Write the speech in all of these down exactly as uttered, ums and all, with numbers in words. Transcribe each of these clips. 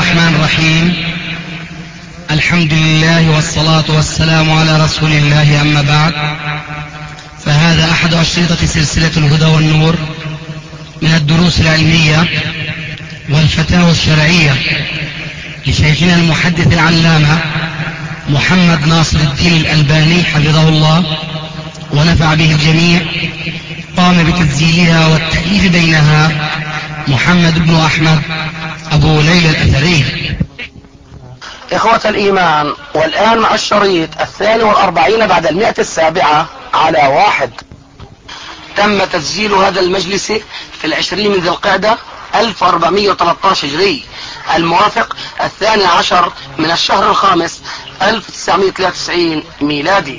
الرحمن الرحيم. الحمد لله والصلاة والسلام على رسول الله، أما بعد، فهذا أحد أشرطة سلسلة الهدى والنور من الدروس العلمية والفتاوى الشرعية لشيخنا المحدث العلامة محمد ناصر الدين الألباني حفظه الله ونفع به الجميع. قام بتسجيلها والتأليف بينها محمد بن أحمد أبو ليلى الأثري. إخوة الإيمان، والآن مع الشريط الثاني والأربعين بعد المئة السابعة على واحد. تم تسجيل هذا المجلس في العشرين من ذي القعدة ألف وأربعمائة وثلاثة عشر هجري، الموافق الثاني عشر من الشهر الخامس ألف وتسعمائة وثلاثة وتسعين ميلادي.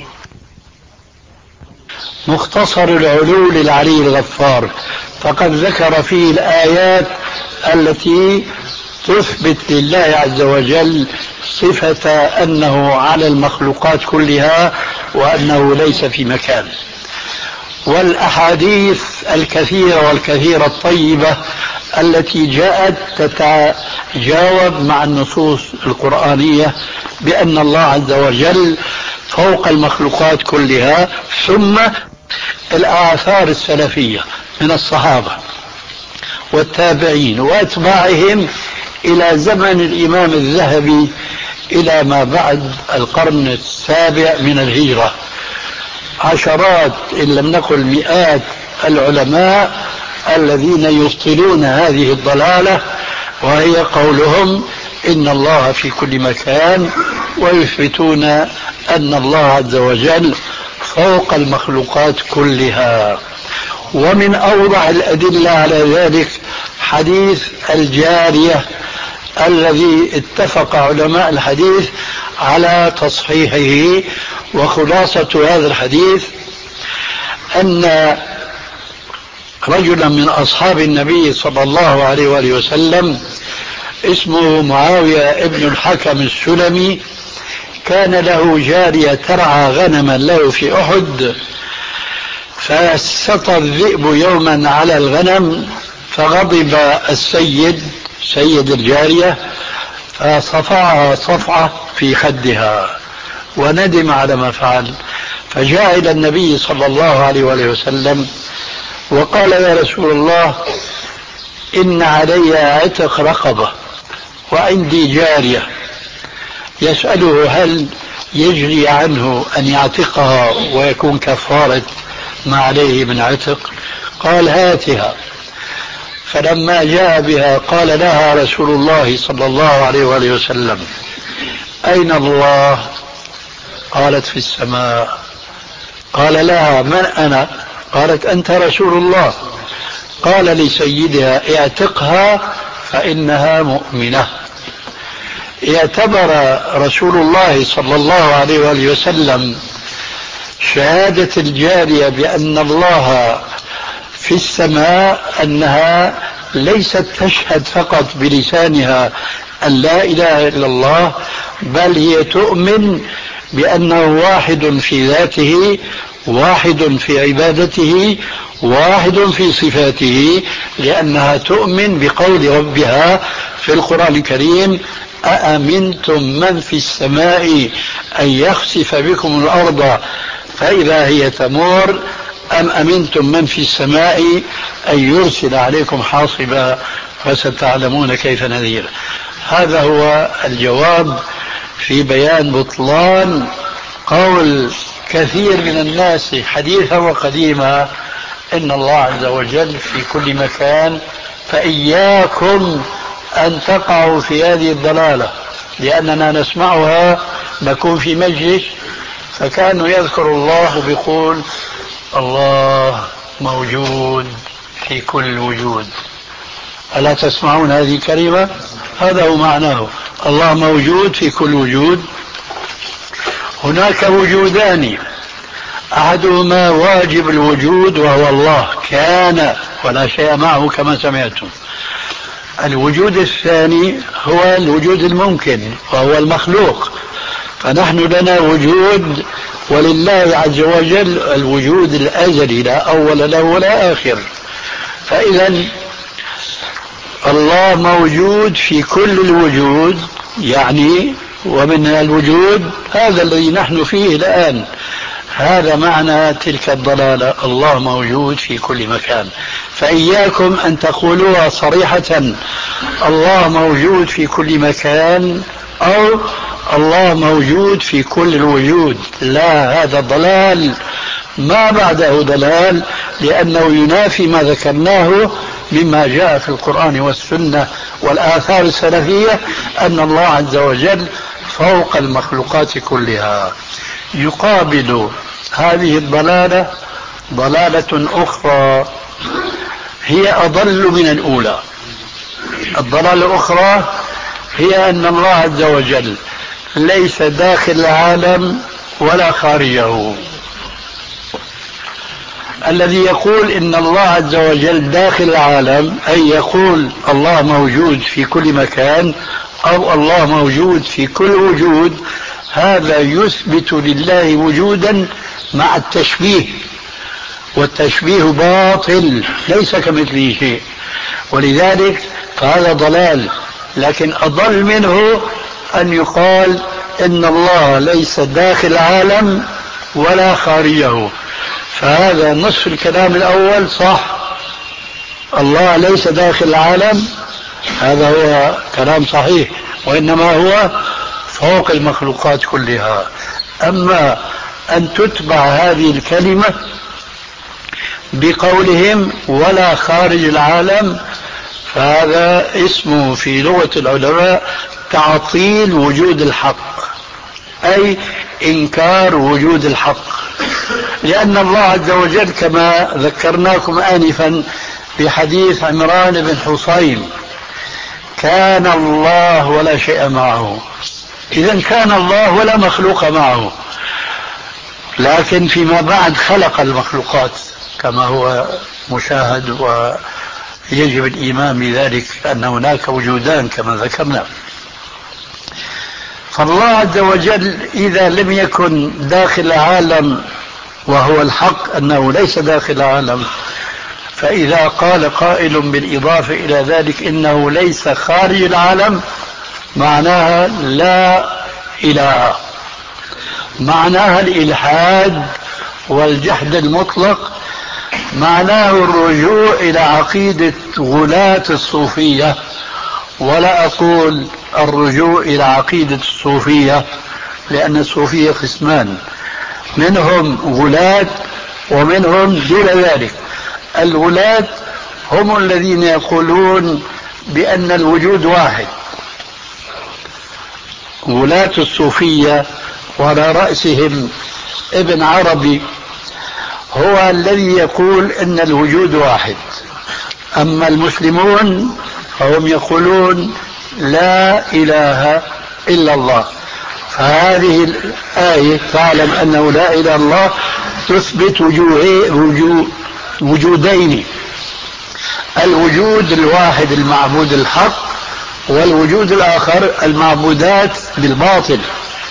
مختصر العلو للعلي الغفار، فقد ذكر فيه الآيات التي تثبت لله عز وجل صفة أنه على المخلوقات كلها وأنه ليس في مكان، والأحاديث الكثيرة والكثيرة الطيبة التي جاءت تتجاوب مع النصوص القرآنية بأن الله عز وجل فوق المخلوقات كلها، ثم الآثار السلفية من الصحابة والتابعين وأتباعهم إلى زمن الإمام الذهبي إلى ما بعد القرن السابع من الهجرة. عشرات إن لم نقل مئات العلماء الذين يبطلون هذه الضلالة، وهي قولهم إن الله في كل مكان، ويثبتون أن الله عز وجل فوق المخلوقات كلها. ومن أوضح الأدلة على ذلك حديث الجارية الذي اتفق علماء الحديث على تصحيحه. وخلاصة هذا الحديث أن رجلا من أصحاب النبي صلى الله عليه وآله وسلم اسمه معاوية ابن الحكم السلمي كان له جارية ترعى غنما له في أحد، فاستطى الذئب يوما على الغنم، فغضب السيد سيد الجارية فصفعها صفعة في خدها وندم على ما فعل، فجاء إلى النبي صلى الله عليه وآله وسلم وقال: يا رسول الله، إن علي عتق رقبة وعندي جارية. يسأله: هل يجري عنه أن يعتقها ويكون كفارة ما عليه من عتق؟ قال: هاتها. فلما جاء بها قال لها رسول الله صلى الله عليه وآله وسلم: أين الله؟ قالت: في السماء. قال لها: من أنا؟ قالت: أنت رسول الله. قال لسيدها: اعتقها فإنها مؤمنة. اعتبر رسول الله صلى الله عليه وآله وسلم شهادة الجارية بأن الله في السماء أنها ليست تشهد فقط بلسانها أن لا إله إلا الله، بل هي تؤمن بأنه واحد في ذاته، واحد في عبادته، واحد في صفاته، لأنها تؤمن بقول ربها في القرآن الكريم: أأمنتم من في السماء أن يخسف بكم الأرض فإذا هي تمور، أم أمنتم من في السماء أن يرسل عليكم حاصبا فستعلمون كيف نذير. هذا هو الجواب في بيان بطلان قول كثير من الناس حديثا وقديما إن الله عز وجل في كل مكان، فإياكم أن تقعوا في هذه الضلالة، لأننا نسمعها نكون في مجلس فكأنه يذكر الله ويقول: الله موجود في كل وجود. ألا تسمعون هذه الكلمة؟ هذا هو معناه، الله موجود في كل وجود. هناك وجودان، أحدهما واجب الوجود وهو الله كان ولا شيء معه كما سمعتم. الوجود الثاني هو الوجود الممكن وهو المخلوق. فنحن لنا وجود، ولله عز وجل الوجود الأزلي لا أول له ولا آخر. فإذا الله موجود في كل الوجود، يعني ومن الوجود هذا الذي نحن فيه الآن. هذا معنى تلك الضلالة، الله موجود في كل مكان. فإياكم أن تقولوها صريحة الله موجود في كل مكان أو الله موجود في كل الوجود. لا، هذا ضلال ما بعده ضلال، لأنه ينافي ما ذكرناه مما جاء في القرآن والسنة والآثار السلفية أن الله عز وجل فوق المخلوقات كلها. يقابل هذه الضلالة ضلالة أخرى هي أضل من الأولى. الضلالة الأخرى هي أن الله عز وجل ليس داخل العالم ولا خارجه. الذي يقول إن الله عز وجل داخل العالم، أي يقول الله موجود في كل مكان أو الله موجود في كل وجود، هذا يثبت لله وجودا مع التشبيه، والتشبيه باطل ليس كمثله شيء، ولذلك فهذا ضلال. لكن أضل منه أن يقال إن الله ليس داخل العالم ولا خارجه، فهذا نصف الكلام الأول صح، الله ليس داخل العالم، هذا هو كلام صحيح، وإنما هو فوق المخلوقات كلها. أما أن تتبع هذه الكلمة بقولهم ولا خارج العالم، فهذا اسمه في لغة العلماء تعطيل وجود الحق، أي إنكار وجود الحق. لأن الله عز وجل كما ذكرناكم آنفا بحديث عمران بن حصين كان الله ولا شيء معه، إذن كان الله ولا مخلوق معه، لكن فيما بعد خلق المخلوقات كما هو مشاهد، ويجب الإيمان بذلك أن هناك وجودان كما ذكرنا. فالله عز وجل إذا لم يكن داخل العالم، وهو الحق أنه ليس داخل العالم، فإذا قال قائل بالإضافة إلى ذلك إنه ليس خارج العالم، معناها لا إله، معناها الإلحاد والجحد المطلق، معناه الرجوع إلى عقيدة غلاة الصوفية. ولا أقول الرجوع إلى عقيدة الصوفية، لأن الصوفية قسمان، منهم غلاة ومنهم دون ذلك. الغلاة هم الذين يقولون بأن الوجود واحد، غلاة الصوفية، وعلى رأسهم ابن عربي هو الذي يقول أن الوجود واحد. أما المسلمون فهم يقولون لا إله إلا الله. فهذه الآية تعلم أنه لا إله إلا الله تثبت وجود وجودين، الوجود الواحد المعبود الحق، والوجود الآخر المعبودات بالباطل.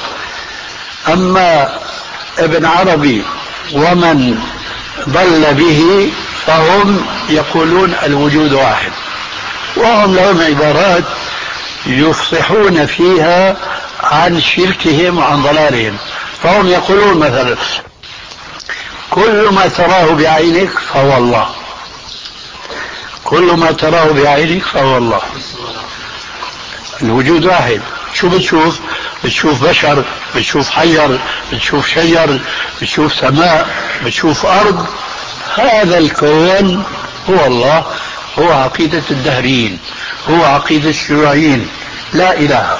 أما ابن عربي ومن ضل به فهم يقولون الوجود واحد، وهم لهم عبارات يفصحون فيها عن شركهم وعن ضلالهم. فهم يقولون مثلا كل ما تراه بعينك فهو الله، كل ما تراه بعينك فهو الله. الوجود واحد، شو بتشوف؟ بتشوف بشر، بتشوف حجر، بتشوف شجر، بتشوف سماء، بتشوف أرض، هذا الكون هو الله. هو عقيدة الدهريين، هو عقيدة الشيوعيين، لا إله.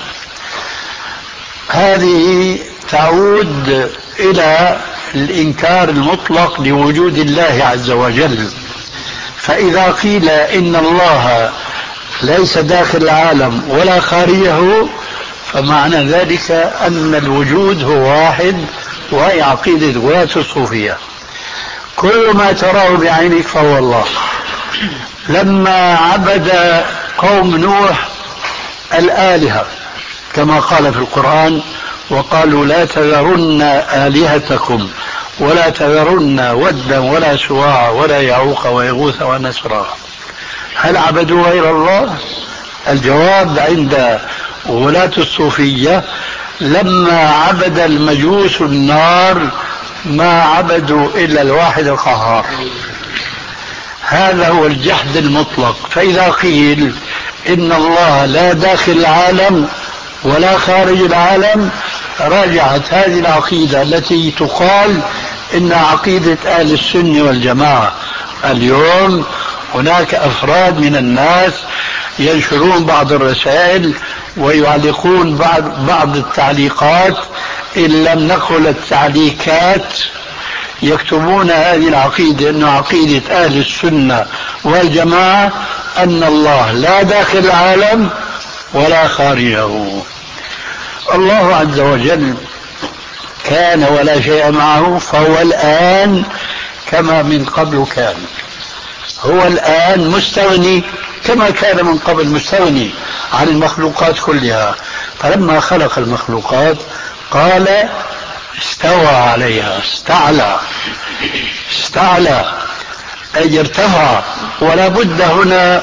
هذه تعود إلى الإنكار المطلق لوجود الله عز وجل. فإذا قيل إن الله ليس داخل العالم ولا خارجه، فمعنى ذلك أن الوجود هو واحد، وهي عقيدة غلاة الصوفية. كل ما تراه بعينك فهو الله. لما عبد قوم نوح الآلهة كما قال في القرآن وقالوا لا تذرن آلهتكم ولا تذرن ودا ولا سواع ولا يعوق ويغوث ونسرا، هل عبدوا غير الله؟ الجواب عند ولاة الصوفية لما عبد المجوس النار ما عبدوا إلا الواحد القهار. هذا هو الجحد المطلق. فإذا قيل إن الله لا داخل العالم ولا خارج العالم راجعت هذه العقيدة التي تقال إن عقيدة أهل السنة والجماعة. اليوم هناك أفراد من الناس ينشرون بعض الرسائل ويعلقون بعض, بعض التعليقات إن لم نقل التعليقات، يكتبون هذه العقيدة أنه عقيدة أهل السنة والجماعة أن الله لا داخل العالم ولا خارجه. الله عز وجل كان ولا شيء معه، فهو الآن كما من قبل كان. هو الآن مستغني كما كان من قبل مستغني عن المخلوقات كلها. فلما خلق المخلوقات قال استوى عليها، استعلى استعلى أي ارتفع. ولا بد هنا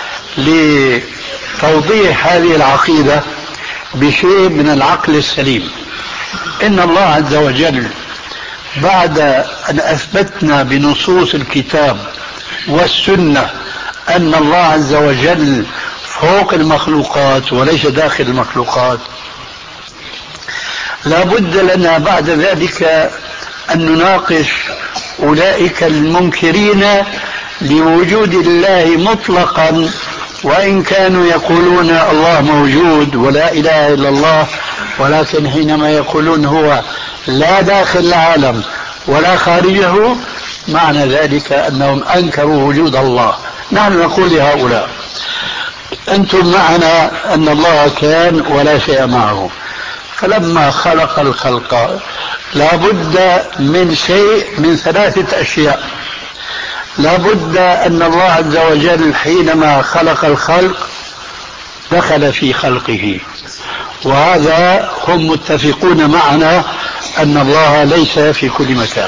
لتوضيح هذه العقيدة بشيء من العقل السليم. إن الله عز وجل بعد أن أثبتنا بنصوص الكتاب والسنة أن الله عز وجل فوق المخلوقات وليس داخل المخلوقات، لا بد لنا بعد ذلك أن نناقش أولئك المنكرين لوجود الله مطلقا، وإن كانوا يقولون الله موجود ولا إله إلا الله، ولكن حينما يقولون هو لا داخل العالم ولا خارجه معنى ذلك أنهم أنكروا وجود الله. نحن نقول لهؤلاء أنتم معنا أن الله كان ولا شيء معه، فلما خلق الخلق لا بد من شيء من ثلاثة أشياء. لا بد أن الله عز وجل حينما خلق الخلق دخل في خلقه، وهذا هم متفقون معنا أن الله ليس في كل مكان.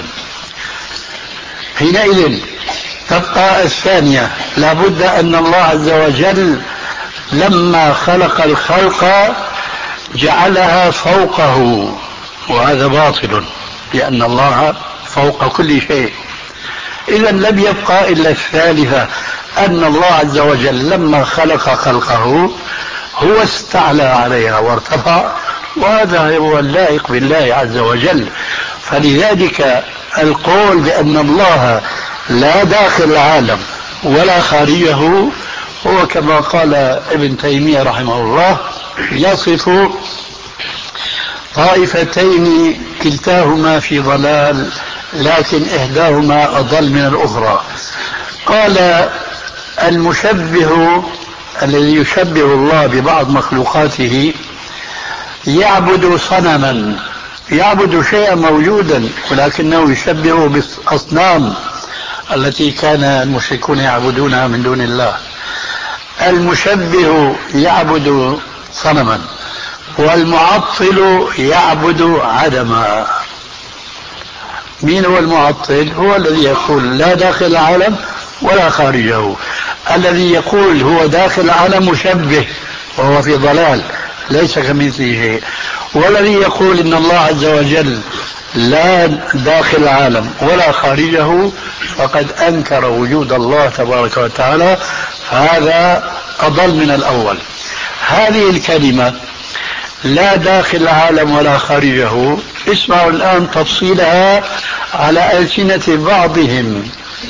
حينئذ تبقى الثانية، لا بد أن الله عز وجل لما خلق الخلق جعلها فوقه، وهذا باطل لأن الله فوق كل شيء. إذا لم يبقى إلا الثالثة، أن الله عز وجل لما خلق خلقه هو استعلى عليها وارتفع، وهذا هو اللائق بالله عز وجل. فلذلك القول بأن الله لا داخل العالم ولا خارجه هو كما قال ابن تيمية رحمه الله يصف طائفتين كلتاهما في ضلال لكن إحداهما أضل من الأخرى. قال المشبه الذي يشبه الله ببعض مخلوقاته يعبد صنما، يعبد شيئا موجودا ولكنه يشبهه بالأصنام التي كان المشركون يعبدونها من دون الله. المشبه يعبد صنما والمعطل يعبد عدما. مين هو المعطل؟ هو الذي يقول لا داخل العالم ولا خارجه. الذي يقول هو داخل العالم مشبه وهو في ضلال ليس كمثله شيء. والذي يقول إن الله عز وجل لا داخل العالم ولا خارجه فقد أنكر وجود الله تبارك وتعالى، فهذا أضل من الأول. هذه الكلمة لا داخل العالم ولا خارجه اسمعوا الآن تفصيلها على ألسنة بعضهم.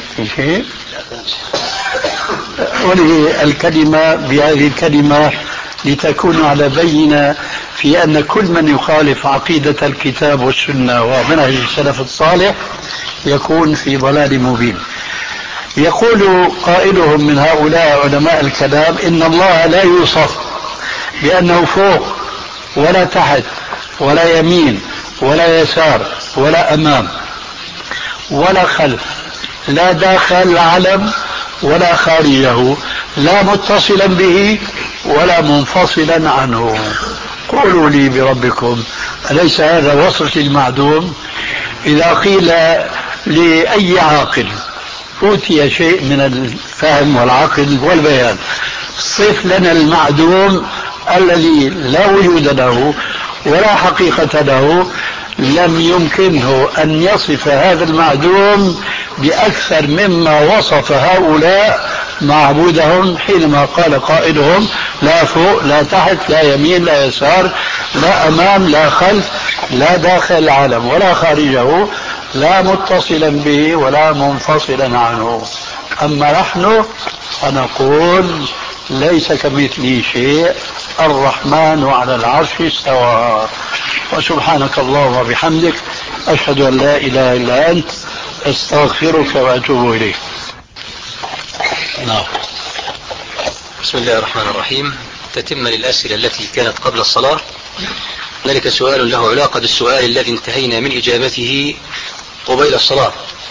وله الكلمة بهذه الكلمة لتكون على بينة في أن كل من يخالف عقيدة الكتاب والسنة ومنهج السلف الصالح يكون في ضلال مبين. يقول قائلهم من هؤلاء علماء الكلام إن الله لا يوصف بأنه فوق ولا تحت ولا يمين ولا يسار ولا أمام ولا خلف، لا داخل العالم ولا خارجه، لا متصلا به ولا منفصلا عنه. قولوا لي بربكم أليس هذا وصف للمعدوم؟ إذا قيل لأي عاقل أوتي شيء من الفهم والعقل والبيان. صف لنا المعدوم الذي لا وجود له ولا حقيقة له، لم يمكنه أن يصف هذا المعدوم بأكثر مما وصف هؤلاء معبودهم حينما قال قائلهم لا فوق لا تحت لا يمين لا يسار لا أمام لا خلف لا داخل العالم ولا خارجه لا متصلا به ولا منفصلا عنه. أما نحن فنقول ليس كمثله شيء، الرحمن على العرش استوى. وسبحانك اللهم وبحمدك أشهد أن لا إله إلا أنت أستغفرك وأتوب إليك. نعم. بسم الله الرحمن الرحيم. تتم للأسئلة التي كانت قبل الصلاة. ذلك سؤال له علاقة بالسؤال الذي انتهينا من إجابته قبيل الصلاة.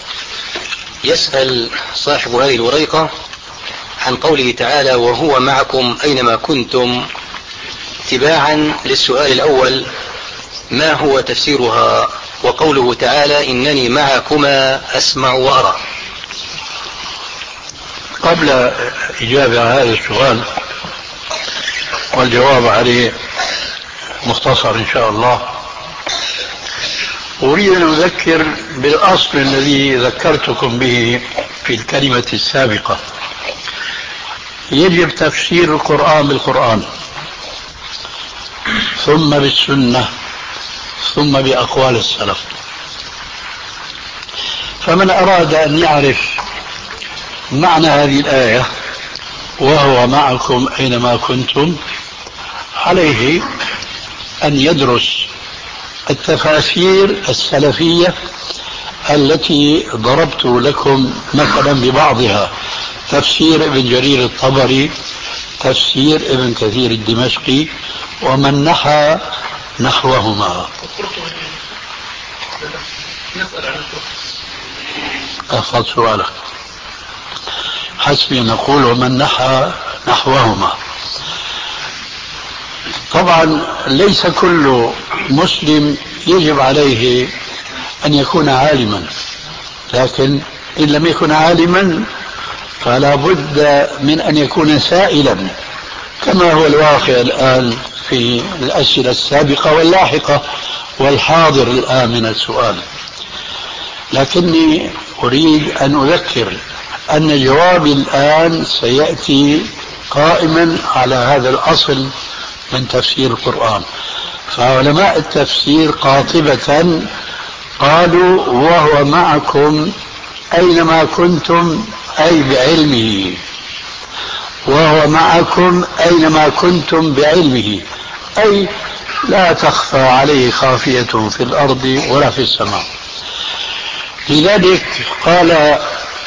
يسأل صاحب هذه الوريقة عن قوله تعالى وهو معكم أينما كنتم، تباعا للسؤال الأول ما هو تفسيرها وقوله تعالى إنني معكما أسمع وأرى؟ قبل إجابة على هذا السؤال والجواب عليه مختصر إن شاء الله، أريد أن أذكر بالأصل الذي ذكرتكم به في الكلمة السابقة. يجب تفسير القرآن بالقرآن، ثم بالسنة، ثم بأقوال السلف. فمن أراد أن يعرف معنى هذه الآية وهو معكم أينما كنتم، عليه أن يدرس التفاسير السلفية التي ضربت لكم مثلا ببعضها: تفسير ابن جرير الطبري، تفسير ابن كثير الدمشقي، ومن نحى نحوهما. أفضل سؤالك. حسبي نقول ومن نحى نحوهما. طبعا ليس كل مسلم يجب عليه أن يكون عالما، لكن إن لم يكن عالما فلا بد من أن يكون سائلا، كما هو الواقع الآن في الأسئلة السابقة واللاحقة والحاضر الآن من السؤال. لكني أريد أن أذكر أن جوابي الآن سيأتي قائما على هذا الأصل من تفسير القرآن. فعلماء التفسير قاطبة قالوا وهو معكم أينما كنتم، أي بعلمه، وهو معكم أينما كنتم بعلمه، أي لا تخفى عليه خافية في الأرض ولا في السماء. لذلك قال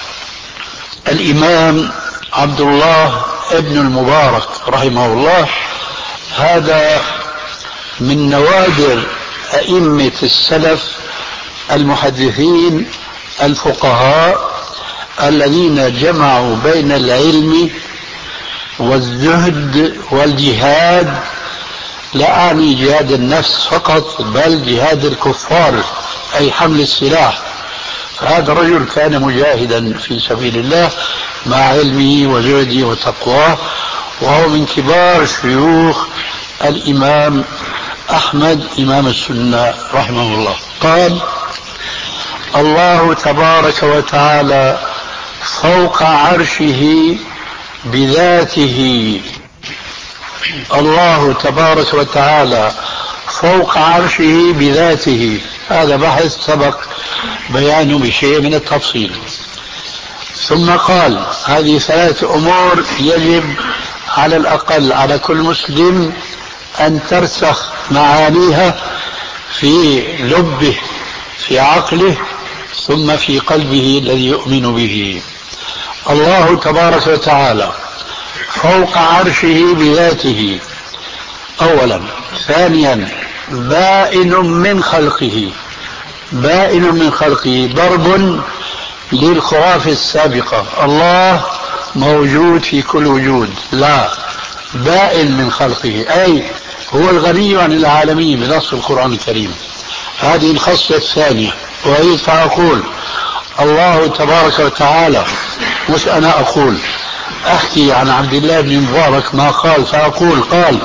الإمام عبد الله ابن المبارك رحمه الله، هذا من نوادر أئمة السلف المحدثين الفقهاء الذين جمعوا بين العلم والزهد والجهاد، لا أعني جهاد النفس فقط بل جهاد الكفار أي حمل السلاح. فهذا الرجل كان مجاهدا في سبيل الله مع علمه وزهده وتقواه، وهو من كبار شيوخ الإمام أحمد إمام السنة رحمه الله. قال الله تبارك وتعالى فوق عرشه بذاته. الله تبارك وتعالى فوق عرشه بذاته، هذا بحث سبق بيانه بشيء من التفصيل. ثم قال هذه ثلاث أمور يجب على الأقل على كل مسلم أن ترسخ معانيها في لبه في عقله ثم في قلبه الذي يؤمن به. الله تبارك وتعالى فوق عرشه بذاته أولا. ثانيا بائن من خلقه، بائن من خلقه، ضرب للخرافة السابقة الله موجود في كل وجود، لا، بائن من خلقه أي هو الغني عن العالمين بنص القرآن الكريم. هذه الخصلة الثانية. وهي فأقول الله تبارك وتعالى، مش أنا أقول، أحكي عن عبد الله بن مبارك ما قال فأقول قال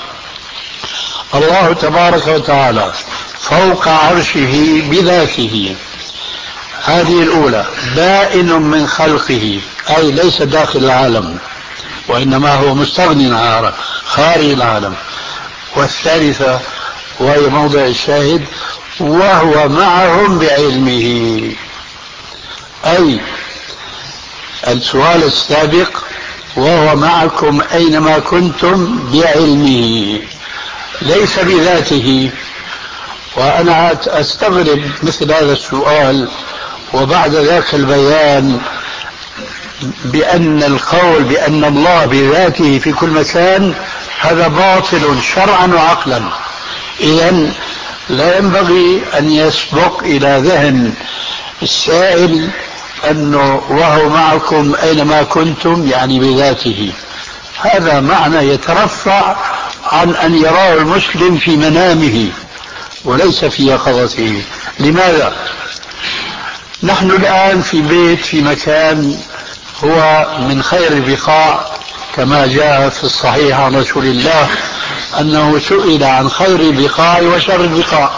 الله تبارك وتعالى فوق عرشه بذاته، هذه الأولى، بائن من خلقه، أي ليس داخل العالم وإنما هو مستغني عن خارج العالم. والثالثة وهي موضع الشاهد، وهو معهم بعلمه، أي السؤال السابق وهو معكم أينما كنتم بعلمه ليس بذاته. وأنا أستغرب مثل هذا السؤال وبعد ذاك البيان بأن القول بأن الله بذاته في كل مكان هذا باطل شرعا وعقلا. إذن لا ينبغي أن يسبق إلى ذهن السائل أنه وهو معكم أينما كنتم يعني بذاته، هذا معنى يترفع عن أن يراه المسلم في منامه وليس في يقظته. لماذا؟ نحن الآن في بيت في مكان هو من خير البقاع، كما جاء في الصحيح عن رسول الله أنه سئل عن خير البقاع وشر البقاع،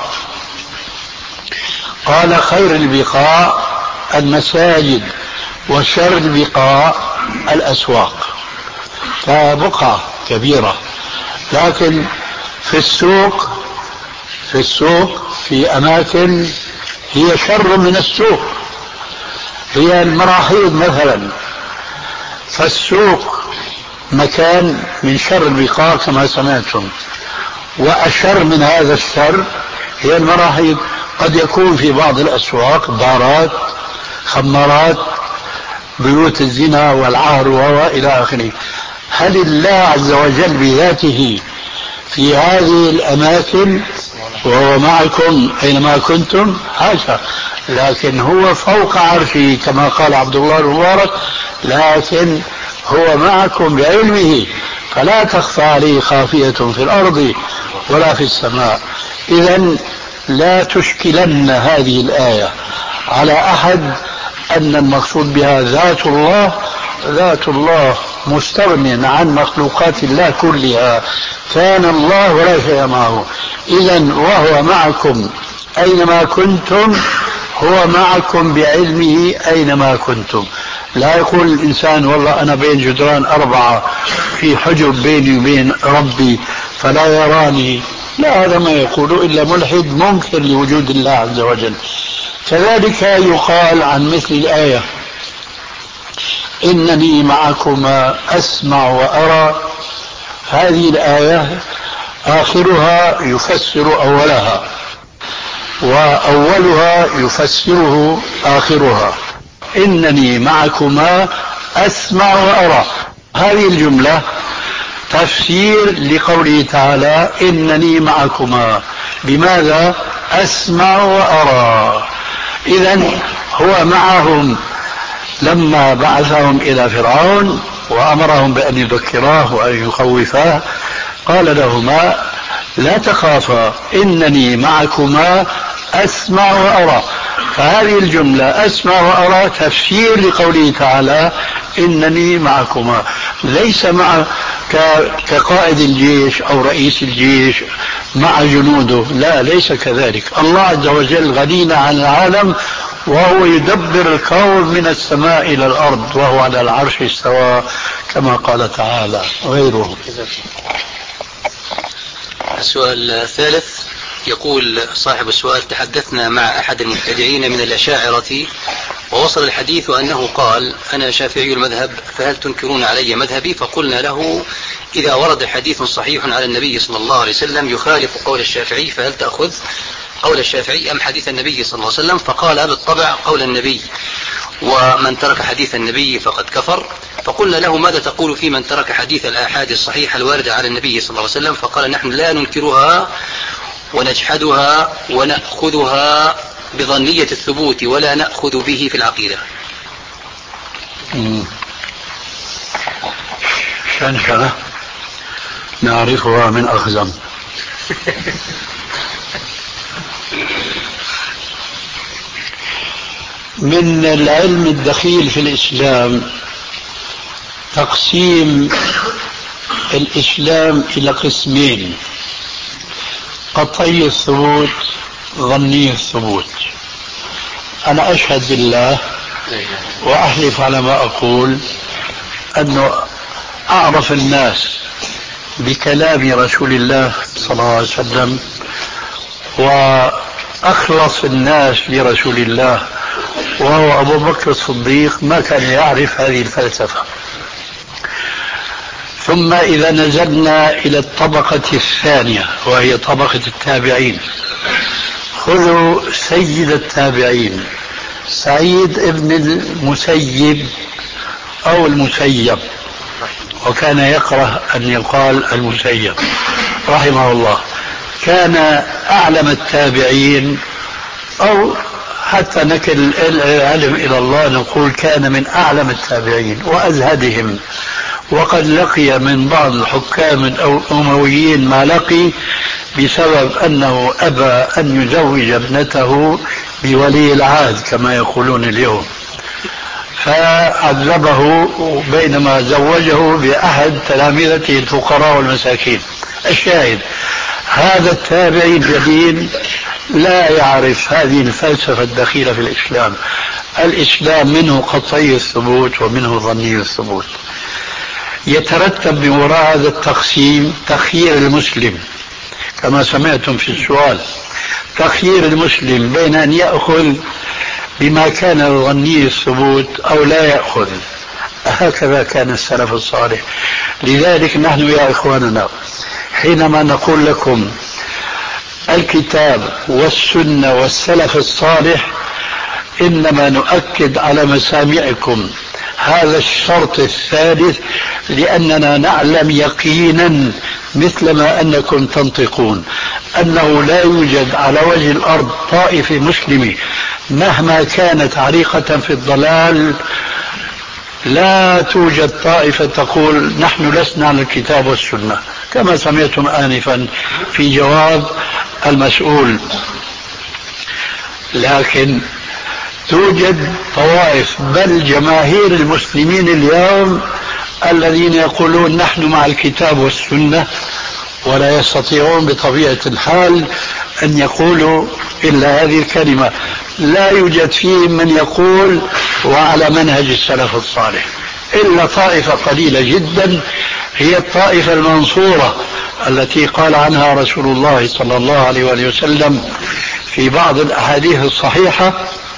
قال خير البقاع المساجد وشر البقاع الأسواق. فبقعة كبيرة، لكن في السوق في السوق في أماكن هي شر من السوق، هي المراحيض مثلا، فالسوق مكان من شر البقاع كما سمعتم، وأشر من هذا الشر هي المراحيض. قد يكون في بعض الأسواق بارات، خمارات، بيوت الزنا والعار وإلى آخره. هل الله عز وجل بذاته في هذه الأماكن وهو معكم أينما كنتم؟ حاشا، لكن هو فوق عرشه كما قال عبد الله المبارك، لكن هو معكم بعلمه فلا تخفى عليه خافية في الأرض ولا في السماء. إذن لا تشكلن هذه الآية على أحد أن المقصود بها ذات الله. ذات الله مستغن عن مخلوقات الله كلها، كان الله ولا شيء معه. إذن وهو معكم أينما كنتم، هو معكم بعلمه أينما كنتم. لا يقول الإنسان والله أنا بين جدران أربعة في حجب بيني وبين ربي فلا يراني، لا، هذا ما يقوله إلا ملحد منكر لوجود الله عز وجل. كذلك يقال عن مثل الآية إنني معكما أسمع وأرى، هذه الآية آخرها يفسر أولها وأولها يفسره آخرها. إنني معكما أسمع وأرى، هذه الجملة تفسير لقوله تعالى إنني معكما. بماذا؟ أسمع وأرى. إذن هو معهم لما بعثهم إلى فرعون وأمرهم بأن يذكراه وأن يخوفاه، قال لهما لا تخافا إنني معكما أسمع وأرى. فهذه الجملة أسمع وأرى تفسير لقوله تعالى إنني معكما، ليس مع كقائد الجيش أو رئيس الجيش مع جنوده، لا، ليس كذلك. الله عز وجل غنينا عن العالم وهو يدبر الكون من السماء إلى الأرض وهو على العرش استوى كما قال تعالى غيره. السؤال الثالث يقول صاحب السؤال تحدثنا مع أحد المبتدعين من الأشاعرة ووصل الحديث أنه قال أنا شافعي المذهب فهل تنكرون علي مذهبي؟ فقلنا له إذا ورد حديث صحيح على النبي صلى الله عليه وسلم يخالف قول الشافعي فهل تأخذ قول الشافعي أم حديث النبي صلى الله عليه وسلم؟ فقال بالطبع قول النبي، ومن ترك حديث النبي فقد كفر. فقلنا له ماذا تقول في من ترك حديث الآحاد الصحيحة الواردة على النبي صلى الله عليه وسلم؟ فقال نحن لا ننكرها ونجحدها ونأخذها بظنية الثبوت ولا نأخذ به في العقيدة. شنشنة نعرفها من أخزم. من العلم الدخيل في الإسلام تقسيم الإسلام إلى قسمين: قطعي الثبوت، ظني الثبوت. أنا أشهد بالله وأحلف على ما أقول أنه أعرف الناس بكلام رسول الله صلى الله عليه وسلم وأخلص الناس لرسول الله وهو أبو بكر الصديق ما كان يعرف هذه الفلسفة. ثم إذا نزلنا إلى الطبقة الثانية وهي طبقة التابعين، خذوا سيد التابعين سعيد ابن المسيب أو المسيب، وكان يكره أن يقال المسيب رحمه الله، كان أعلم التابعين، أو حتى نكل العلم إلى الله نقول كان من أعلم التابعين وأزهدهم، وقد لقي من بعض الحكام الأمويين ما لقي بسبب أنه أبى أن يزوج ابنته بولي العهد كما يقولون اليوم، فعذبه بينما زوجه بأحد تلامذته الفقراء والمساكين. الشاهد هذا التابعي الجليل لا يعرف هذه الفلسفة الدخيلة في الإسلام. الإسلام منه قطعي الثبوت ومنه ظني الثبوت. يترتب من وراء هذا التقسيم تخيير المسلم كما سمعتم في السؤال، تخيير المسلم بين أن يأخذ بما كان ظني الثبوت أو لا يأخذ. هكذا كان السلف الصالح. لذلك نحن يا إخواننا حينما نقول لكم الكتاب والسنة والسلف الصالح إنما نؤكد على مسامعكم هذا الشرط الثالث، لأننا نعلم يقينا مثلما أنكم تنطقون أنه لا يوجد على وجه الأرض طائفة مسلمة مهما كانت عريقة في الضلال، لا توجد طائفة تقول نحن لسنا على الكتاب والسنة كما سمعتم آنفا في جواب المسؤول. لكن توجد طوائف بل جماهير المسلمين اليوم الذين يقولون نحن مع الكتاب والسنة، ولا يستطيعون بطبيعة الحال أن يقولوا إلا هذه الكلمة. لا يوجد فيهم من يقول وعلى منهج السلف الصالح إلا طائفة قليلة جدا، هي الطائفة المنصورة التي قال عنها رسول الله صلى الله عليه وآله وسلم في بعض الأحاديث الصحيحة: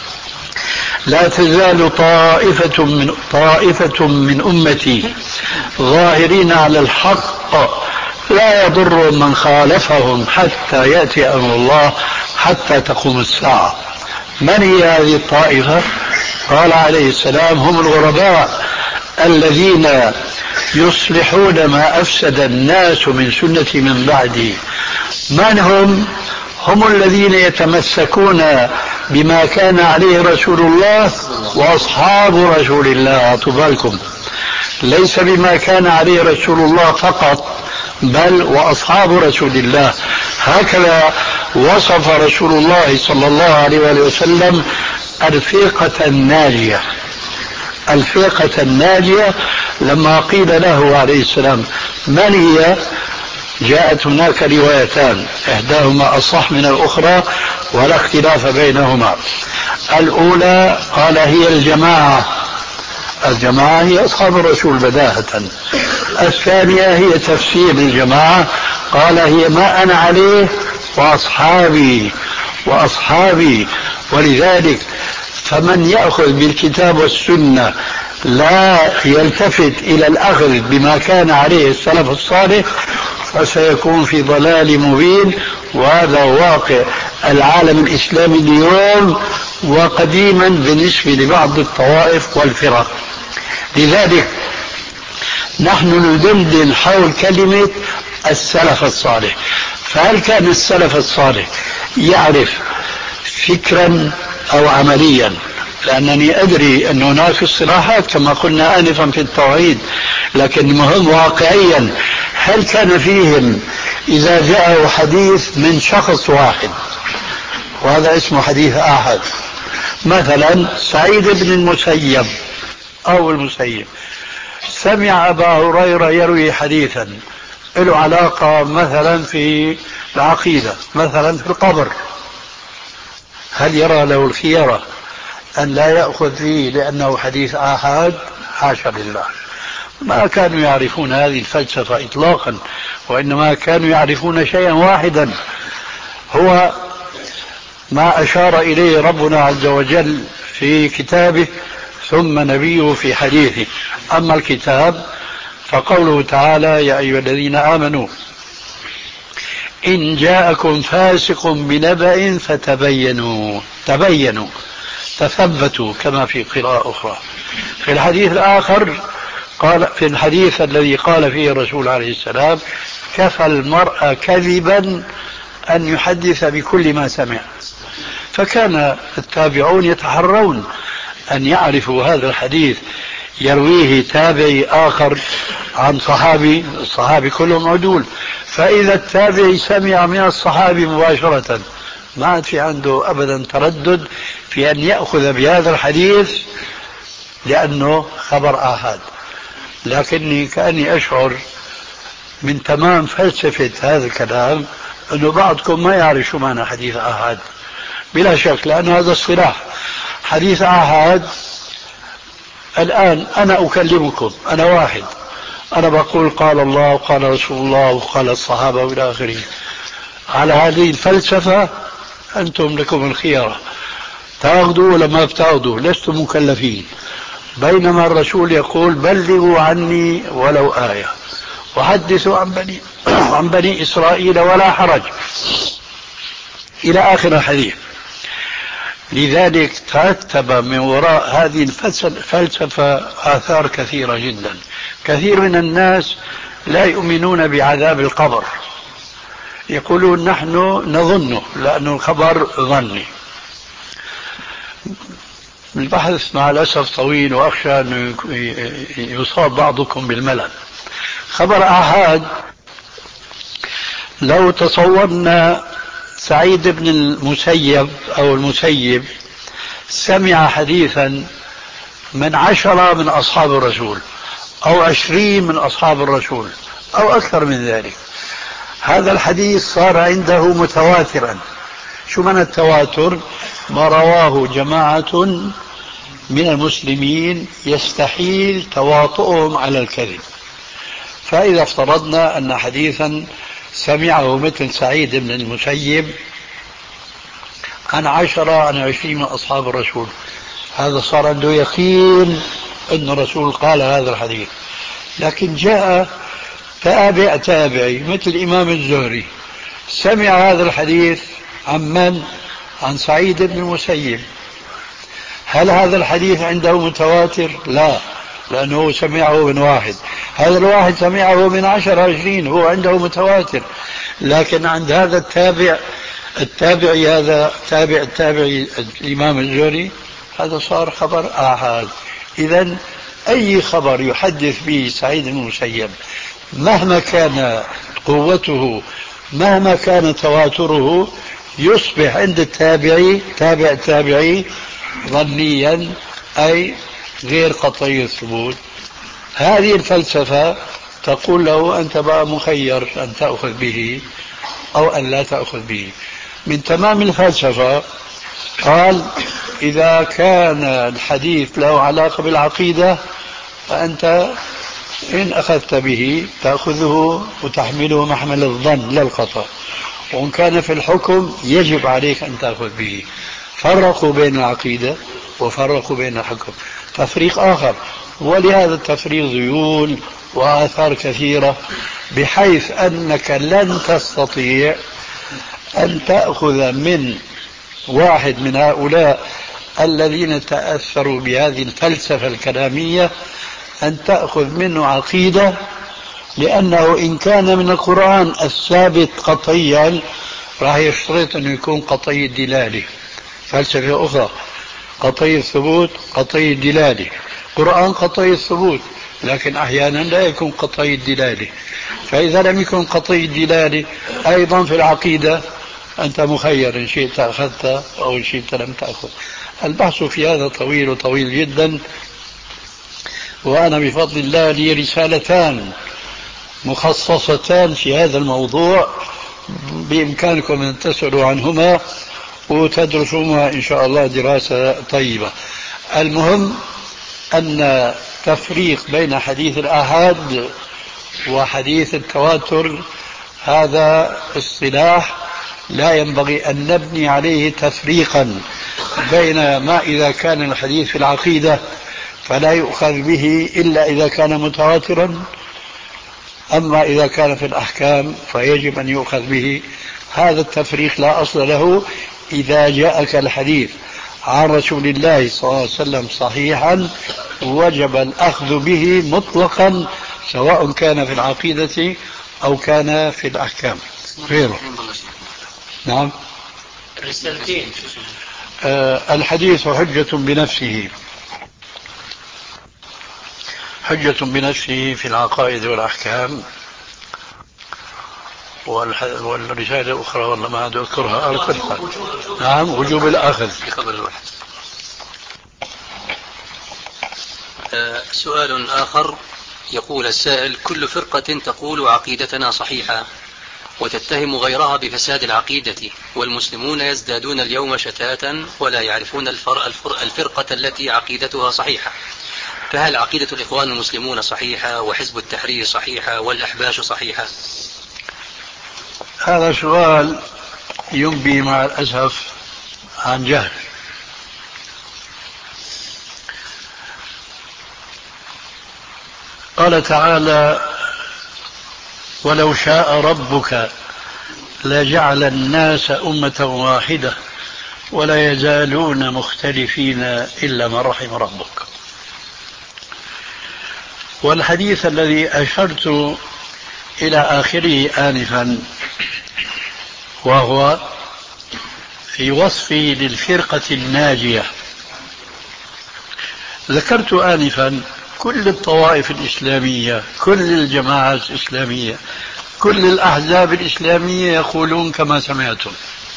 لا تزال طائفة من طائفة من أمتي ظاهرين على الحق لا يضر من خالفهم حتى يأتي أمر الله حتى تقوم الساعة. من هي هذه الطائفة؟ قال عليه السلام: هم الغرباء الذين يصلحون ما أفسد الناس من سنة من بعدي. من هم؟ هم الذين يتمسكون بما كان عليه رسول الله وأصحاب رسول الله. أعطوا بالكم، ليس بما كان عليه رسول الله فقط بل وأصحاب رسول الله. هكذا وصف رسول الله صلى الله عليه وسلم الفرقة الناجية. الفرقة الناجية لما قيل له عليه السلام من هي؟ جاءت هناك روايتان إحداهما أصح من الأخرى ولا اختلاف بينهما. الأولى قال هي الجماعة، الجماعة هي أصحاب الرسول بداهة. الثانية هي تفسير الجماعة، قال هي ما أنا عليه وأصحابي وأصحابي. ولذلك فمن يأخذ بالكتاب والسنة لا يلتفت إلى الأخذ بما كان عليه السلف الصالح فسيكون في ضلال مبين. وهذا واقع العالم الإسلامي اليوم وقديما بالنسبة لبعض الطوائف والفرق. لذلك نحن ندندن حول كلمة السلف الصالح. فهل كان السلف الصالح يعرف فكرا أو عمليا؟ لأنني أدري أن هناك اصطلاحات كما قلنا آنفا في التوحيد، لكن المهم واقعيا هل كان فيهم إذا جاءه حديث من شخص واحد وهذا اسمه حديث آحاد مثلا سعيد بن المسيب أو المسيب سمع أبا هريرة يروي حديثا له علاقة مثلا في العقيدة، مثلا في القبر، هل يرى له الخيرة أن لا يأخذ فيه لأنه حديث آحاد؟ حاشا لله، ما كانوا يعرفون هذه الفلسفة إطلاقا، وإنما كانوا يعرفون شيئا واحدا هو ما أشار إليه ربنا عز وجل في كتابه ثم نبيه في حديثه. أما الكتاب فقوله تعالى: يا أيها الذين آمنوا إن جاءكم فاسق بنبأ فتبينوا، تبينوا تثبتوا كما في قراءة أخرى. في الحديث الآخر قال، في الحديث الذي قال فيه الرسول عليه السلام: كفى المرء كذبا أن يحدث بكل ما سمع. فكان التابعون يتحرون أن يعرفوا هذا الحديث يرويه تابعي آخر عن صحابي، الصحابي كلهم عدول، فإذا التابعي سمع من الصحابي مباشرة ما عاد في عنده أبدا تردد في أن يأخذ بهذا الحديث لأنه خبر آحاد. لكني كأني أشعر من تمام فلسفة هذا الكلام أنه بعضكم ما يعرف شو معنى حديث آحاد، بلا شك، لأن هذا الصلاح حديث آحاد. الآن أنا أكلمكم، أنا واحد، أنا بقول قال الله وقال رسول الله وقال الصحابة وإلى آخره، على هذه الفلسفة أنتم لكم الخيارة، تأخذوا ولا ما بتأخذوا، لستم مكلفين. بينما الرسول يقول: بلغوا عني ولو آية وحدثوا عن بني عن بني إسرائيل ولا حرج، إلى آخر الحديث. لذلك ترتب من وراء هذه الفلسفة آثار كثيرة جدا. كثير من الناس لا يؤمنون بعذاب القبر، يقولون نحن نظنه لأن الخبر ظني. البحث مع الأسف طويل وأخشى أن يصاب بعضكم بالملل. خبر آحاد، لو تصورنا سعيد بن المسيب أو المسيب سمع حديثا من عشرة من أصحاب الرسول أو عشرين من أصحاب الرسول أو أكثر من ذلك، هذا الحديث صار عنده متواترا. شو معنى التواتر؟ ما رواه جماعة من المسلمين يستحيل تواطؤهم على الكذب. فإذا افترضنا أن حديثا سمعه مثل سعيد بن المسيب عن عشرة عن عشرين من أصحاب الرسول، هذا صار عنده يقين أن الرسول قال هذا الحديث. لكن جاء تابع تابعي مثل الإمام الزهري سمع هذا الحديث عن من؟ عن سعيد بن المسيب. هل هذا الحديث عنده متواتر؟ لا، لأنه سمعه من واحد، هذا الواحد سمعه من عشر عشرين، هو عنده متواتر. لكن عند هذا التابع التابعي، هذا تابع التابعي الإمام الزهري، هذا صار خبر آحاد. إذن أي خبر يحدث به سعيد بن المسيب مهما كان قوته، مهما كان تواتره، يصبح عند التابعي تابع التابعي ظنيا، أي غير قطعي الثبوت. هذه الفلسفة تقول له أنت بقى مخير أن تأخذ به أو أن لا تأخذ به. من تمام الفلسفة قال: إذا كان الحديث له علاقة بالعقيدة فأنت إن أخذت به تأخذه وتحمله محمل الظن لا الخطأ، وإن كان في الحكم يجب عليك أن تأخذ به. فرقوا بين العقيدة وفرقوا بين الحكم تفريق آخر، ولهذا التفريق ذيول وآثار كثيرة، بحيث أنك لن تستطيع أن تأخذ من واحد من هؤلاء الذين تأثروا بهذه الفلسفة الكلامية أن تأخذ منه عقيدة، لأنه إن كان من القرآن الثابت قطعيا راح يشترط أن يكون قطعي الدلالة. فلسفة أخرى قطعي الثبوت قطعي الدلالة، قرآن قطعي الثبوت لكن أحيانا لا يكون قطعي الدلالة. فإذا لم يكن قطعي الدلالة أيضا في العقيدة أنت مخير، إن شئت أخذت أو إن شئت لم تأخذ. البحث في هذا طويل وطويل جدا، وأنا بفضل الله لي رسالتان مخصصتان في هذا الموضوع بإمكانكم أن تسألوا عنهما وتدرسوها إن شاء الله دراسة طيبة. المهم أن تفريق بين حديث الآحاد وحديث التواتر هذا اصطلاح لا ينبغي أن نبني عليه تفريقا بين ما إذا كان الحديث في العقيدة فلا يؤخذ به إلا إذا كان متواترا، أما إذا كان في الأحكام فيجب أن يؤخذ به. هذا التفريق لا أصل له. إذا جاءك الحديث عن رسول الله صلى الله عليه وسلم صحيحا وجب الأخذ به مطلقا، سواء كان في العقيدة أو كان في الأحكام غيره. نعم. الرسالتين آه الحديث حجة بنفسه، حجة بنفسه في العقائد والأحكام. والرسالة الأخرى والله ما عاد أذكرها. نعم، وجوب الأخذ في خبر الواحد. آه سؤال آخر يقول السائل: كل فرقة تقول عقيدتنا صحيحة وتتهم غيرها بفساد العقيدة، والمسلمون يزدادون اليوم شتاتا ولا يعرفون الفر... الفر... الفرقة التي عقيدتها صحيحة، فهل عقيدة الإخوان المسلمون صحيحة وحزب التحرير صحيحة والأحباش صحيحة؟ هذا سؤال ينبي مع الأسف عن جهل. قال تعالى: ولو شاء ربك لجعل الناس أمة واحدة ولا يزالون مختلفين إلا من رحم ربك. والحديث الذي أشرت إلى آخره آنفا وهو في وصفي للفرقة الناجية، ذكرت آنفا كل الطوائف الإسلامية، كل الجماعات الإسلامية، كل الأحزاب الإسلامية يقولون كما سمعتم: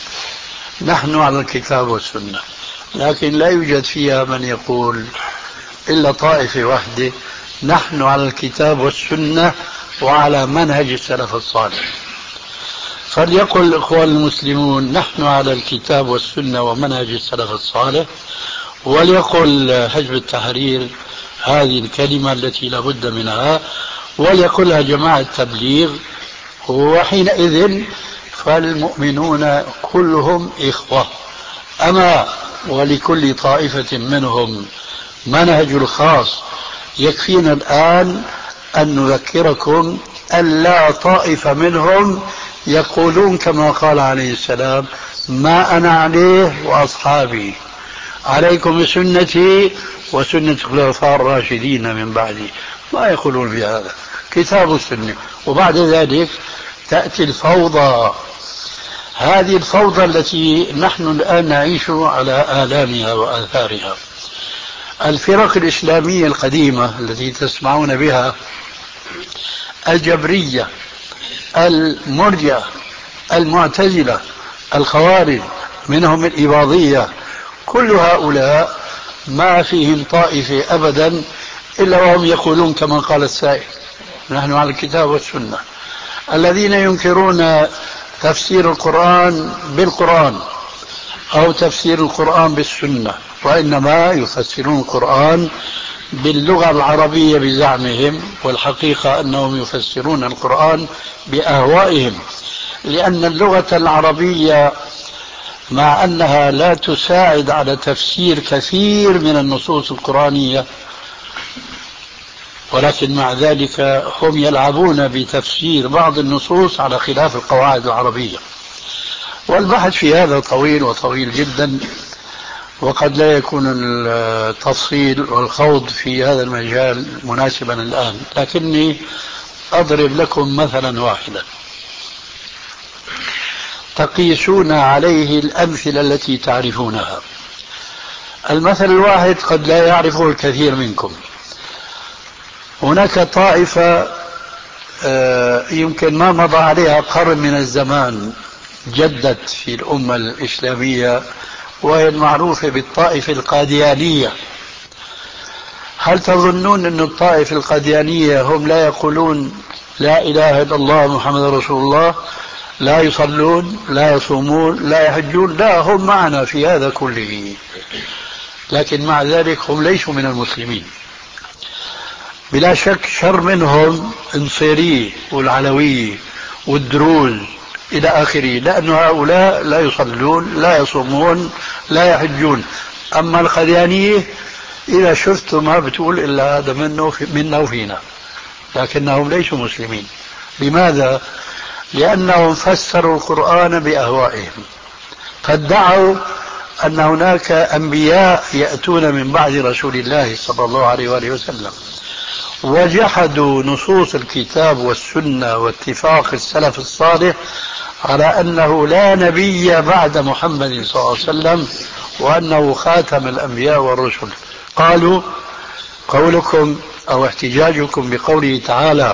نحن على الكتاب والسنة، لكن لا يوجد فيها من يقول إلا طائفة واحدة: نحن على الكتاب والسنة وعلى منهج السلف الصالح. فليقل الإخوان المسلمون: نحن على الكتاب والسنة ومنهج السلف الصالح، وليقل حزب التحرير هذه الكلمة التي لا بد منها، وليقلها جماعة التبليغ، وحينئذ فالمؤمنون كلهم إخوة. أما ولكل طائفة منهم منهج الخاص، يكفينا الآن أن نذكركم أن لا طائفة منهم يقولون كما قال عليه السلام: ما أنا عليه وأصحابي، عليكم بسنتي وسنة الخلفاء الراشدين من بعدي. ما يقولون بهذا، كتاب السنة. وبعد ذلك تأتي الفوضى، هذه الفوضى التي نحن الآن نعيش على آلامها وآثارها. الفرق الإسلامية القديمة التي تسمعون بها، الجبرية، المرجئة، المعتزلة، الخوارج، منهم الإباضية، كل هؤلاء ما فيهم طائفة أبدا إلا وهم يقولون كما قال السائل: نحن على الكتاب والسنة. الذين ينكرون تفسير القرآن بالقرآن أو تفسير القرآن بالسنة، وإنما يفسرون القرآن باللغة العربية بزعمهم، والحقيقة أنهم يفسرون القرآن بأهوائهم، لأن اللغة العربية مع أنها لا تساعد على تفسير كثير من النصوص القرآنية، ولكن مع ذلك هم يلعبون بتفسير بعض النصوص على خلاف القواعد العربية. والبحث في هذا طويل وطويل جدا، وقد لا يكون التفصيل والخوض في هذا المجال مناسبا الآن، لكني أضرب لكم مثلا واحدا تقيسون عليه الأمثلة التي تعرفونها. المثل الواحد قد لا يعرفه الكثير منكم. هناك طائفة يمكن ما مضى عليها قرن من الزمان جدت في الأمة الإسلامية وهي المعروفة بالطائفة القاديانية. هل تظنون أن الطائفة القاديانية هم لا يقولون لا إله إلا الله محمد رسول الله، لا يصلون، لا يصومون، لا يحجون؟ لا، هم معنا في هذا كله، لكن مع ذلك هم ليسوا من المسلمين. بلا شك شر منهم النصيرية والعلوية والدروز إلى آخره، لأن هؤلاء لا يصلون، لا يصومون، لا يحجون. أما القاديانية إذا شفت ما بتقول إلا هذا منه منا وفينا، لكنهم ليسوا مسلمين. لماذا؟ لأنهم فسروا القرآن بأهوائهم، فادعوا أن هناك أنبياء يأتون من بعد رسول الله صلى الله عليه وآله وسلم، وجحدوا نصوص الكتاب والسنة واتفاق السلف الصالح على أنه لا نبي بعد محمد صلى الله عليه وسلم، وأنه خاتم الأنبياء والرسل. قالوا قولكم أو احتجاجكم بقوله تعالى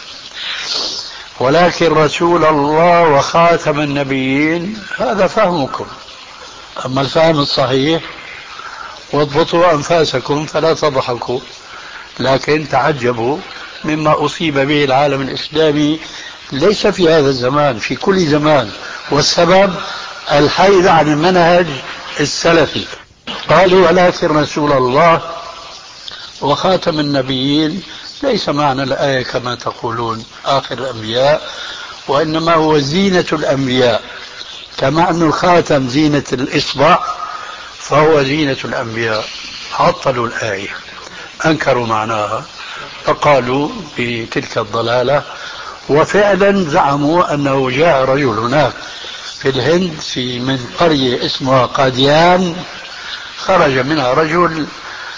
ولكن رسول الله وخاتم النبيين، هذا فهمكم. أما الفهم الصحيح واضبطوا أنفاسكم فلا تضحكوا، لكن تعجبوا مما أصيب به العالم الإسلامي ليس في هذا الزمان، في كل زمان، والسبب الحيد عن المنهج السلفي. قالوا ولكن رسول الله وخاتم النبيين ليس معنى الآية كما تقولون آخر الأنبياء، وإنما هو زينة الأنبياء، كما أن الخاتم زينة الإصبع فهو زينة الأنبياء. عطلوا الآية، أنكروا معناها، فقالوا بتلك الضلالة. وفعلا زعموا أنه جاء رجل هناك في الهند في من قرية اسمها قاديان، خرج منها رجل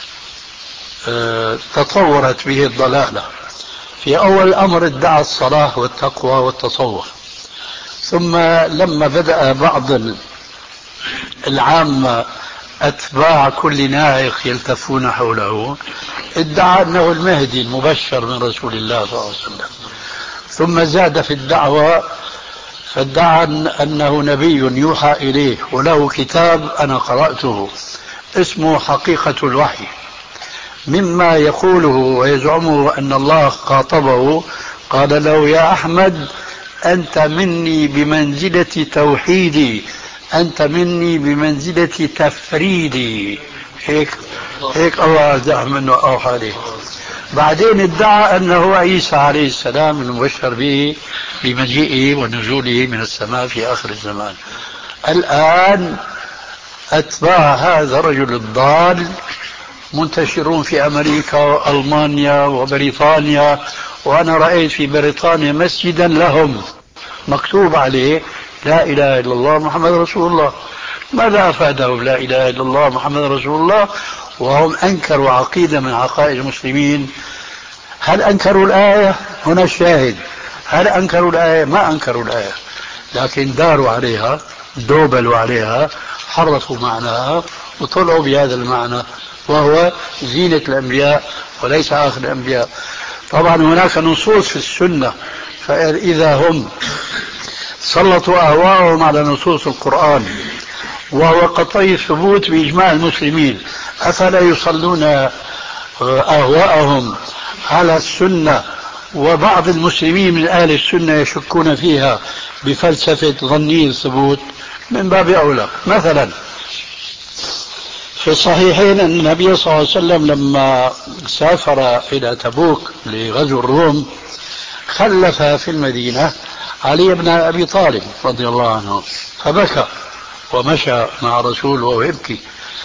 اه تطورت به الضلالة. في أول الأمر ادعى الصلاة والتقوى والتصوف، ثم لما بدأ بعض العامة أتباع كل ناعق يلتفون حوله ادعى أنه المهدي المبشر من رسول الله صلى الله عليه وسلم، ثم زاد في الدعوة فادعى أنه نبي يوحى إليه وله كتاب أنا قرأته اسمه حقيقة الوحي، مما يقوله ويزعمه أن الله خاطبه قال له يا أحمد أنت مني بمنزلة توحيدي، أنت مني بمنزلة تفريدي. هيك هيك الله زعم منه أوحى عليه. بعدين ادعى أنه عيسى عليه السلام المبشر به بمجيئه ونزوله من السماء في آخر الزمان. الآن أتباع هذا الرجل الضال منتشرون في أمريكا وألمانيا وبريطانيا، وأنا رأيت في بريطانيا مسجدا لهم مكتوب عليه لا إله إلا الله محمد رسول الله. ماذا أفادهم لا إله إلا الله محمد رسول الله وهم أنكروا عقيدة من عقائد المسلمين؟ هل أنكروا الآية؟ هنا الشاهد، هل أنكروا الآية؟ ما أنكروا الآية، لكن داروا عليها، دوبلوا عليها، حرفوا معناها وطلعوا بهذا المعنى وهو زينة الأنبياء وليس آخر الأنبياء. طبعا هناك نصوص في السنة، فإذا هم سلطوا أهواءهم على نصوص القرآن وهو قطعي الثبوت بإجماع المسلمين، أفلا يصلون أهواءهم على السنة وبعض المسلمين من أهل السنة يشكون فيها بفلسفة ظني الثبوت؟ من باب أولى. مثلا في الصحيحين أن النبي صلى الله عليه وسلم لما سافر إلى تبوك لغزو الروم خلف في المدينة علي بن أبي طالب رضي الله عنه، فبكى ومشى مع رسول وهو يبكي،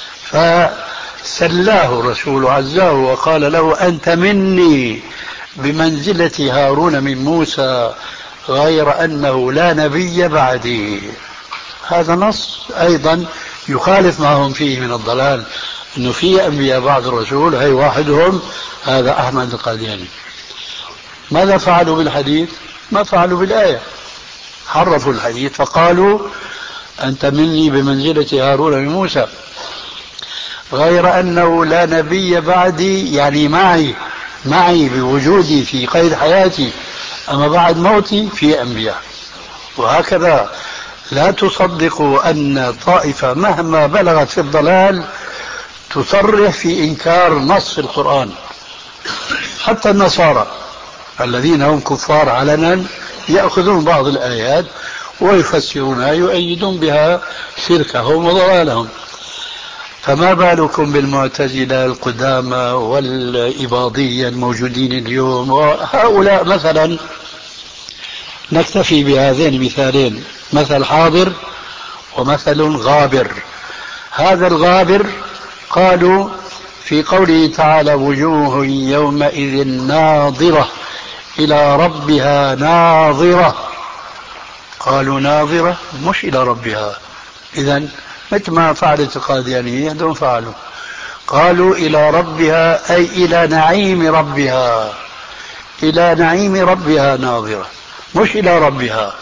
فسلاه الرسول عزاه وقال له أنت مني بمنزلة هارون من موسى غير أنه لا نبي بعدي. هذا نص أيضا يخالف ما هم فيه من الضلال، أنه في أنبياء بعد الرسول، هي واحدهم هذا أحمد القادياني. ماذا فعلوا بالحديث؟ ما فعلوا بالآية، حرفوا الحديث فقالوا أنت مني بمنزلة هارون من موسى غير أنه لا نبي بعدي، يعني معي معي بوجودي في قيد حياتي، أما بعد موتي في أنبياء. وهكذا لا تصدقوا أن طائفة مهما بلغت في الضلال تصرح في إنكار نص القرآن. حتى النصارى الذين هم كفار علنا يأخذون بعض الآيات ويفسرونها يؤيدون بها شركهم وضلالهم. فما بالكم بالمعتزلة القدامى والإباضية الموجودين اليوم وهؤلاء. مثلا نكتفي بهذين المثالين، مثل حاضر ومثل غابر. هذا الغابر قالوا في قوله تعالى وجوه يومئذ ناظرة إلى ربها ناظرة، قالوا ناظرة مش إلى ربها، إذن مثل ما فعلت القاديانية دون فعلوا، قالوا إلى ربها أي إلى نعيم ربها، إلى نعيم ربها ناظرة مش إلى ربها.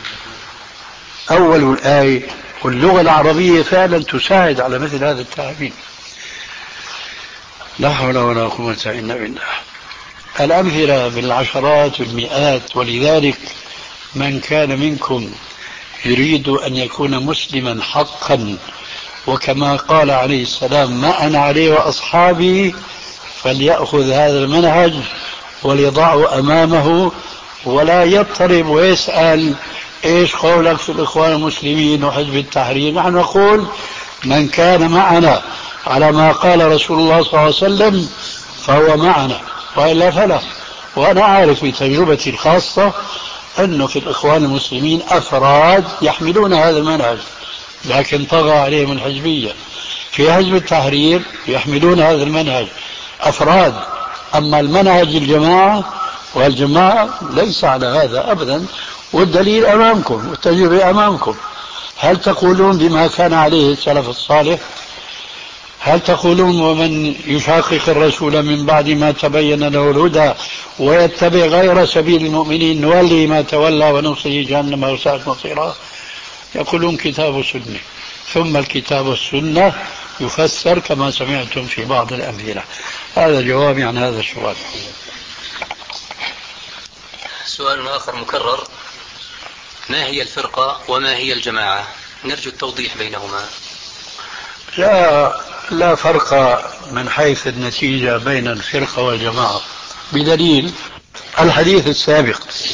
أول الآية، واللغة العربية فعلا تساعد على مثل هذا التعبير. لا حول ولا قوة إلا بالله. الأمثلة بالعشرات والمئات. ولذلك من كان منكم يريد أن يكون مسلما حقا وكما قال عليه السلام ما أنا عليه وأصحابي فليأخذ هذا المنهج وليضعه أمامه ولا يضطرب ويسأل إيش قولك في الإخوان المسلمين وحزب التحرير. نحن نقول من كان معنا على ما قال رسول الله صلى الله عليه وسلم فهو معنا وإلا فلا. وأنا عارف بتجربتي الخاصة أنه في الإخوان المسلمين أفراد يحملون هذا المنهج لكن طغى عليهم الحزبية. في حزب التحرير يحملون هذا المنهج أفراد، أما المنهج الجماعة والجماعة ليس على هذا أبدا. والدليل أمامكم والتجربة أمامكم. هل تقولون بما كان عليه السلف الصالح؟ هل تقولون ومن يشاقق الرسول من بعد ما تبين له الهدى ويتبع غير سبيل المؤمنين نولي ما تولى ونصله جهنم وساءت مصيرا؟ يقولون كتاب وسنة، ثم الكتاب والسنة يفسر كما سمعتم في بعض الأمثلة. هذا جوابي عن هذا السؤال. سؤال آخر مكرر: ما هي الفرقة وما هي الجماعة؟ نرجو التوضيح بينهما. لا لا فرق من حيث النتيجة بين الفرقة والجماعة بدليل الحديث السابق،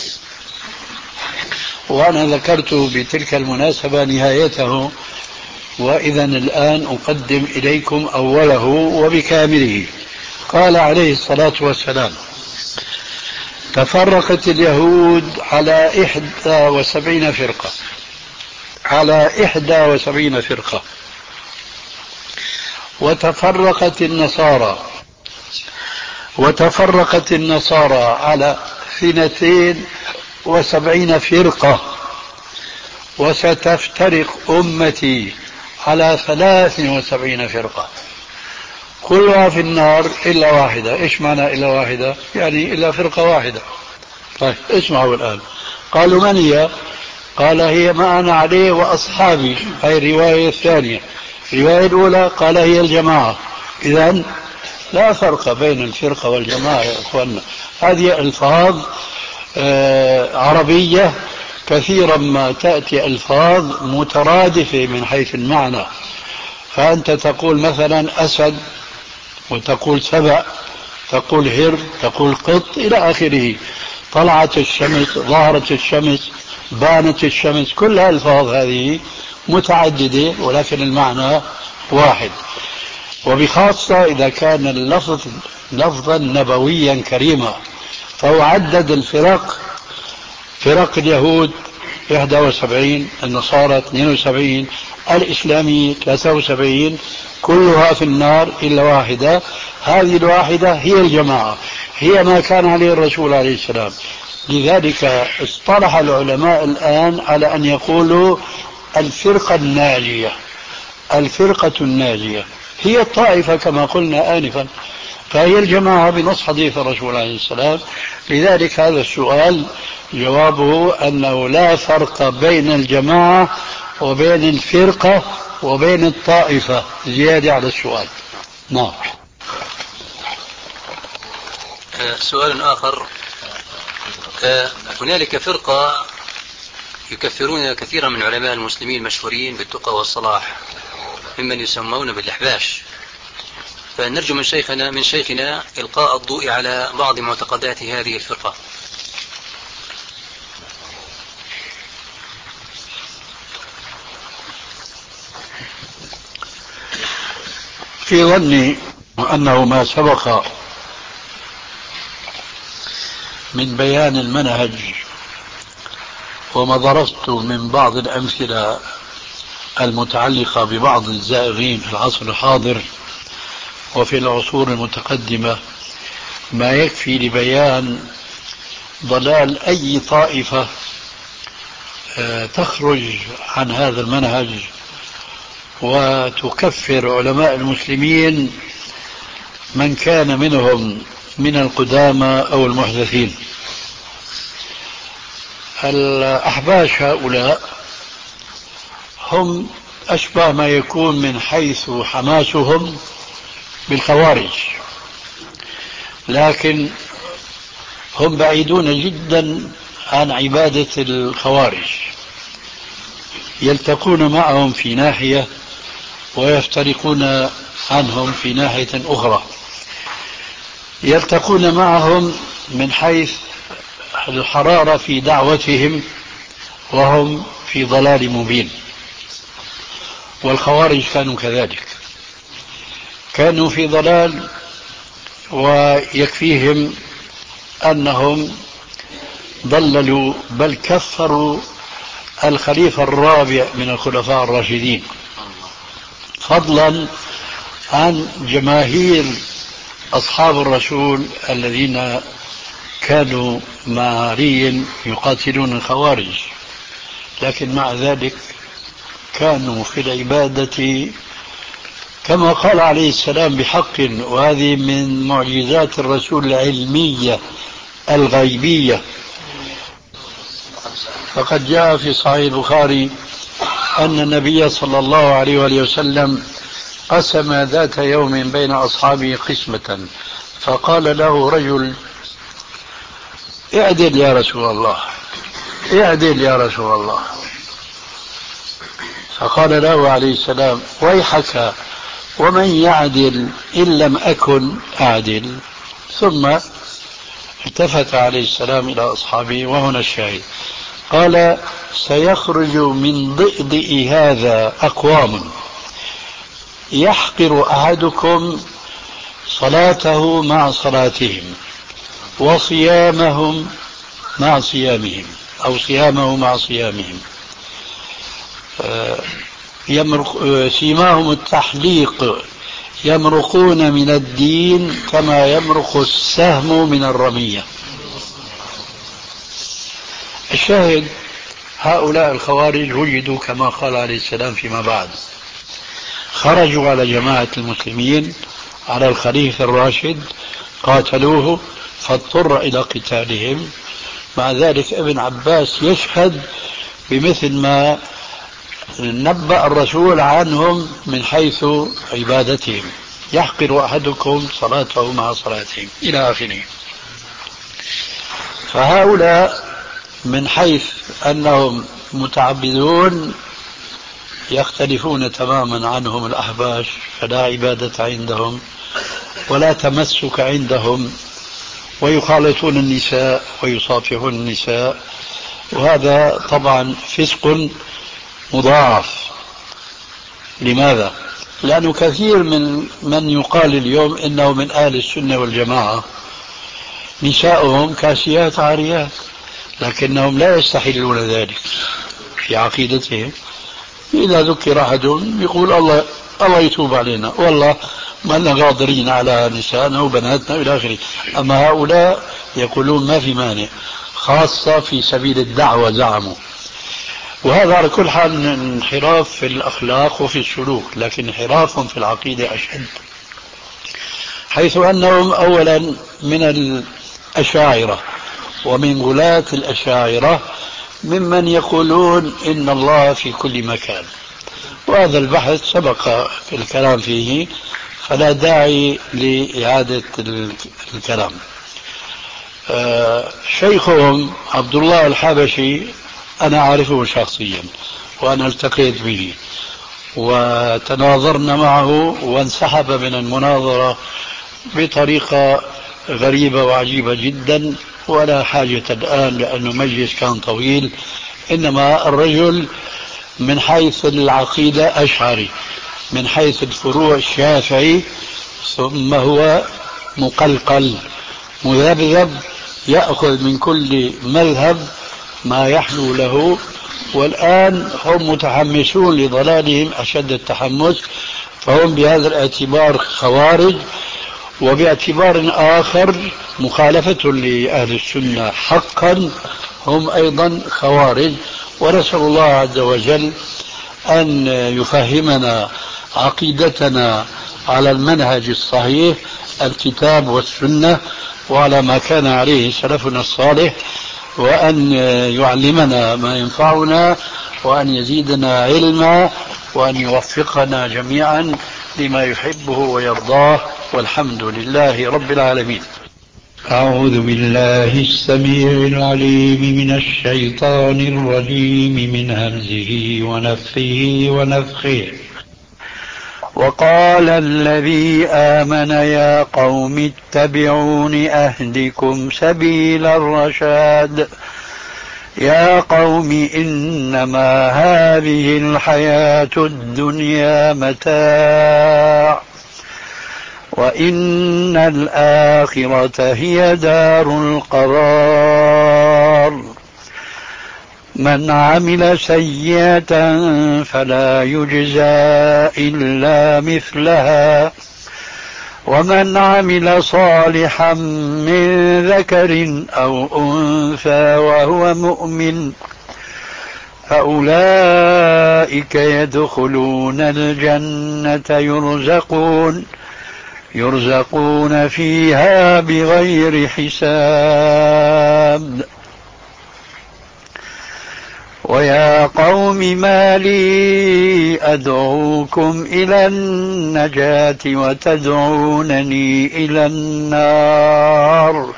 وأنا ذكرت بتلك المناسبة نهايته، وإذا الآن أقدم إليكم أوله وبكامله. قال عليه الصلاة والسلام: تفرقت اليهود على إحدى وسبعين فرقة، على إحدى وسبعين فرقة، وتفرقت النصارى وتفرقت النصارى على اثنتين وسبعين فرقة، وستفترق أمتي على ثلاث وسبعين فرقة كلها في النار إلا واحدة. إيش معنى إلا واحدة؟ يعني إلا فرقة واحدة. طيب اسمعوا الآن. قالوا من هي؟ قال هي ما أنا عليه وأصحابي، هذه الرواية الثانية. الرواية الأولى قال هي الجماعة. إذن لا فرق بين الفرقة والجماعة يا أخوانا. هذه ألفاظ آه عربية كثيرا ما تأتي ألفاظ مترادفة من حيث المعنى. فأنت تقول مثلا أسد وتقول سبع، تقول هر، تقول قط إلى آخره. طلعت الشمس، ظهرت الشمس، بانت الشمس، كل الألفاظ هذه متعددة ولكن المعنى واحد. وبخاصة إذا كان اللفظ لفظا نبويا كريما، فهو عدد الفرق. فرق اليهود واحد وسبعين، النصارى اثنين وسبعين، الإسلامية ثلاثة وسبعين، كلها في النار إلا واحدة. هذه الواحدة هي الجماعة، هي ما كان عليه الرسول عليه السلام. لذلك اصطلح العلماء الآن على أن يقولوا الفرقة الناجية. الفرقة الناجية هي الطائفة كما قلنا آنفا، فهي الجماعة بنص حديث الرسول عليه السلام. لذلك هذا السؤال جوابه أنه لا فرق بين الجماعة وبين الفرقة وبين الطائفة. زيادة على السؤال. نعم. سؤال آخر: هنالك فرقة يكفرون كثيرا من علماء المسلمين المشهورين بالتقى والصلاح ممن يسمون بالأحباش، فنرجو من شيخنا من شيخنا إلقاء الضوء على بعض معتقدات هذه الفرقة. في ظني أنه ما سبق من بيان المنهج وما درست من بعض الأمثلة المتعلقة ببعض الزائغين في العصر الحاضر وفي العصور المتقدمة ما يكفي لبيان ضلال أي طائفة تخرج عن هذا المنهج وتكفر علماء المسلمين من كان منهم من القدامى أو المحدثين. الأحباش هؤلاء هم أشبه ما يكون من حيث حماسهم بالخوارج، لكن هم بعيدون جدا عن عبادة الخوارج، يلتقون معهم في ناحية ويفترقون عنهم في ناحية أخرى. يلتقون معهم من حيث الحرارة في دعوتهم وهم في ضلال مبين، والخوارج كانوا كذلك، كانوا في ضلال، ويكفيهم أنهم ضللوا بل كفروا الخليفة الرابع من الخلفاء الراشدين، فضلا عن جماهير أصحاب الرسول الذين كانوا مع علي يقاتلون الخوارج، لكن مع ذلك كانوا في العبادة كما قال عليه السلام بحق، وهذه من معجزات الرسول العلمية الغيبية. فقد جاء في صحيح البخاري أن النبي صلى الله عليه وآله وسلم قسم ذات يوم بين أصحابه قسمة، فقال له رجل: اعدل يا رسول الله، اعدل يا رسول الله. فقال له عليه السلام: ويحك، ومن يعدل إن لم أكن أعدل؟ ثم التفت عليه السلام إلى أصحابه، وهنا الشاهد، قال: سيخرج من ضئضئ هذا أقوام يحقر أحدكم صلاته مع صلاتهم وصيامهم مع صيامهم أو صيامه مع صيامهم، يمرق سيماهم التحليق، يمرقون من الدين كما يمرق السهم من الرمية. الشاهد هؤلاء الخوارج وجدوا كما قال عليه السلام فيما بعد، خرجوا على جماعة المسلمين على الخليفة الراشد، قاتلوه فاضطر إلى قتالهم. مع ذلك ابن عباس يشهد بمثل ما نبأ الرسول عنهم من حيث عبادتهم: يحقر أحدكم صلاته مع صلاتهم إلى آخره. فهؤلاء من حيث أنهم متعبدون يختلفون تماما عنهم الأحباش، فلا عبادة عندهم ولا تمسك عندهم، ويخالطون النساء ويصافحون النساء، وهذا طبعا فسق مضاعف. لماذا؟ لأنه كثير من من يقال اليوم إنه من أهل السنة والجماعة نساؤهم كاسيات عاريات، لكنهم لا يستحلون ذلك في عقيدتهم. إذا ذكر أحدهم يقول: الله الله يتوب علينا، والله ما لنا قادرين على نسائنا وبناتنا إلى آخره. أما هؤلاء يقولون ما في مانع، خاصة في سبيل الدعوة زعموا. وهذا على كل حال انحراف في الأخلاق وفي السلوك، لكن انحراف في العقيدة أشد، حيث أنهم أولا من الأشاعرة ومن غلاة الأشاعرة ممن يقولون إن الله في كل مكان، وهذا البحث سبق في الكلام فيه فلا داعي لإعادة الكلام. آه شيخهم عبد الله الحبشي أنا أعرفه شخصيا وأنا التقيت به وتناظرنا معه، وانسحب من المناظرة بطريقة غريبة وعجيبة جدا، ولا حاجة الآن لأنه مجلس كان طويل. إنما الرجل من حيث العقيدة أشعري، من حيث الفروع شافعي، ثم هو مقلقل مذبذب يأخذ من كل مذهب ما يحلو له. والآن هم متحمسون لضلالهم أشد التحمس، فهم بهذا الاعتبار خوارج، وباعتبار آخر مخالفة لأهل السنة حقا هم أيضا خوارج. ونسأل الله عز وجل أن يفهمنا عقيدتنا على المنهج الصحيح، الكتاب والسنة، وعلى ما كان عليه سلفنا الصالح، وأن يعلمنا ما ينفعنا، وأن يزيدنا علما، وأن يوفقنا جميعا لما يحبه ويرضاه، والحمد لله رب العالمين. أعوذ بالله السميع العليم من الشيطان الرجيم من همزه ونفخه ونفخه. وقال الذي آمن يا قوم اتبعون أهدكم سبيل الرشاد. يا قوم إنما هذه الحياة الدنيا متاع، وإن الآخرة هي دار القرار. من عمل سيئة فلا يجزى إلا مثلها، ومن عمل صالحا من ذكر أو أنثى وهو مؤمن فأولئك يدخلون الجنة يرزقون يرزقون فيها بغير حساب. ويا قوم ما لي أدعوكم إلى النجاة وتدعونني إلى النار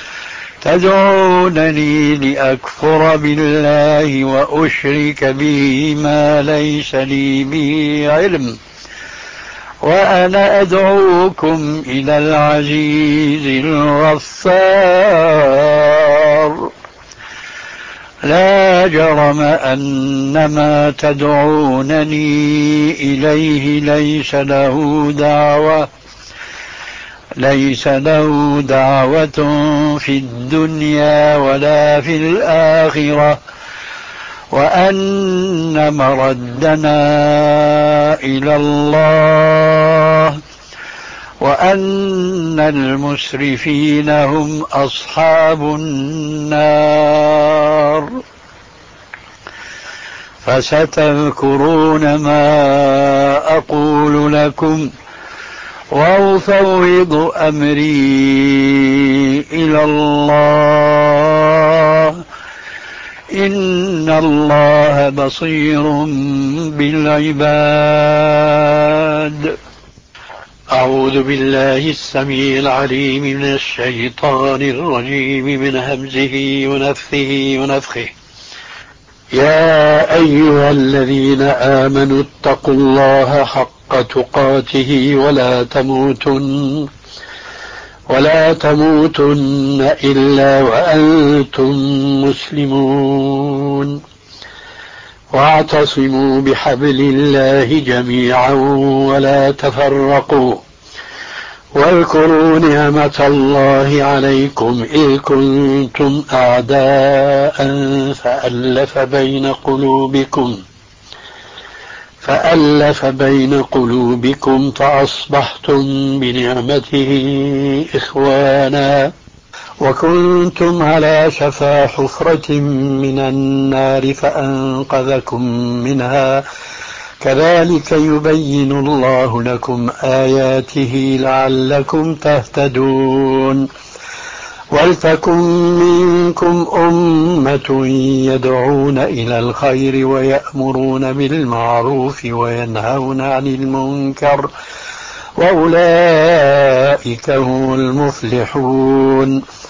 تدعونني لأكفر بالله وأشرك به ما ليس لي به علم، وأنا أدعوكم إلى العزيز الغفار. لا جرم أن ما تدعونني إليه ليس له دعوة ليس له دعوة في الدنيا ولا في الآخرة، وأن مردنا إلى الله، وأن المسرفين هم أصحاب النار. فستذكرون ما أقول لكم وأفوض أمري إلى الله، إن الله بصير بالعباد. أعوذ بالله السميع العليم من الشيطان الرجيم من همزه ونفثه ونفخه. يا أيها الذين آمنوا اتقوا الله حق تقاته ولا تموتن ولا تموتن إلا وأنتم مسلمون، واعتصموا بحبل الله جميعا ولا تفرقوا، واذكروا نعمة الله عليكم إذ كنتم أعداء فألف بين قلوبكم فألف بين قلوبكم فأصبحتم بنعمته إخوانا، وكنتم على شفا حفرة من النار فأنقذكم منها، كذلك يبين الله لكم آياته لعلكم تهتدون. ولتكن منكم أمة يدعون إلى الخير ويأمرون بالمعروف وينهون عن المنكر، وأولئك هم المفلحون.